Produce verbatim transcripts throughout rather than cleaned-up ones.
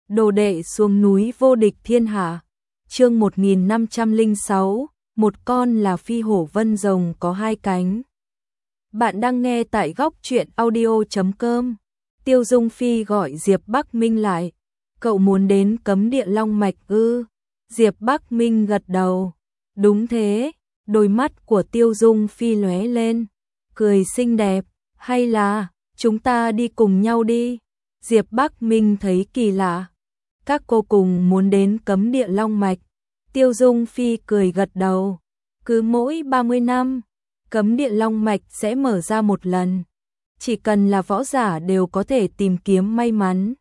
Đồ đệ xuống núi vô địch thiên hạ. Chương một nghìn năm trăm lẻ sáu, một con là phi hổ vân rồng có hai cánh. Bạn đang nghe tại góc truyện audio chấm com. Tiêu Dung Phi gọi Diệp Bắc Minh lại. Cậu muốn đến cấm địa Long Mạch ư? Diệp Bắc Minh gật đầu. Đúng thế. Đôi mắt của Tiêu Dung Phi lóe lên, cười xinh đẹp. Hay là chúng ta đi cùng nhau đi? Diệp Bắc Minh thấy kỳ lạ. Các cô cùng muốn đến cấm địa Long Mạch. Tiêu Dung Phi cười gật đầu. Cứ mỗi ba mươi năm, cấm địa Long Mạch sẽ mở ra một lần. Chỉ cần là võ giả đều có thể tìm kiếm may mắn.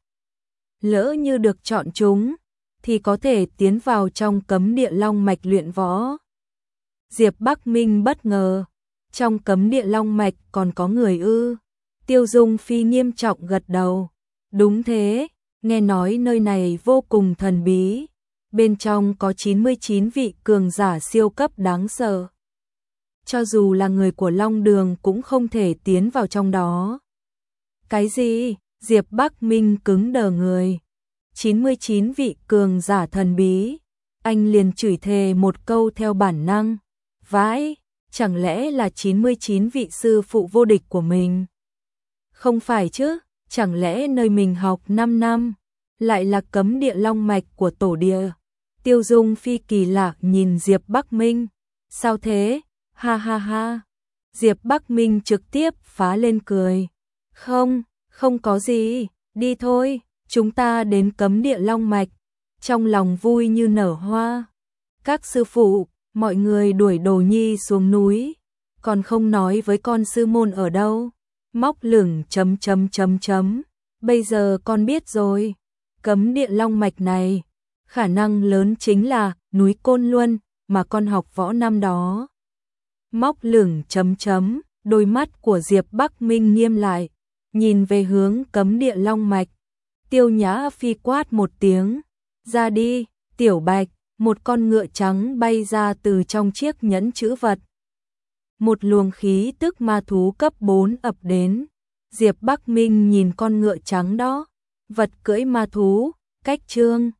Lỡ như được chọn chúng, thì có thể tiến vào trong cấm địa Long Mạch luyện võ. Diệp Bắc Minh bất ngờ. Trong cấm địa Long Mạch còn có người ư? Tiêu Dung Phi nghiêm trọng gật đầu. Đúng thế, nghe nói nơi này vô cùng thần bí. Bên trong có chín mươi chín vị cường giả siêu cấp đáng sợ. Cho dù là người của Long Đường cũng không thể tiến vào trong đó. Cái gì? Diệp Bắc Minh cứng đờ người. chín mươi chín vị cường giả thần bí. Anh liền chửi thề một câu theo bản năng. Vãi, chẳng lẽ là chín mươi chín vị sư phụ vô địch của mình? Không phải chứ, chẳng lẽ nơi mình học năm năm lại là cấm địa Long Mạch của tổ địa? Tiêu Dung Phi kỳ lạ nhìn Diệp Bắc Minh. Sao thế? Ha ha ha. Diệp Bắc Minh trực tiếp phá lên cười. Không, không có gì, đi thôi, chúng ta đến cấm địa Long Mạch. Trong lòng vui như nở hoa. Các sư phụ, mọi người đuổi Đồ Nhi xuống núi, còn không nói với con sư môn ở đâu. Móc lửng chấm chấm chấm chấm. Bây giờ con biết rồi. Cấm địa Long Mạch này, khả năng lớn chính là núi Côn Luân mà con học võ năm đó. Móc lửng chấm chấm. Đôi mắt của Diệp Bắc Minh nghiêm lại, nhìn về hướng cấm địa Long Mạch. Tiêu Nhã Phi quát một tiếng. Ra đi, Tiểu Bạch. Một con ngựa trắng bay ra từ trong chiếc nhẫn chữ vật. Một luồng khí tức ma thú cấp bốn ập đến. Diệp Bắc Minh nhìn con ngựa trắng đó. Vật cưỡi ma thú, cách chương.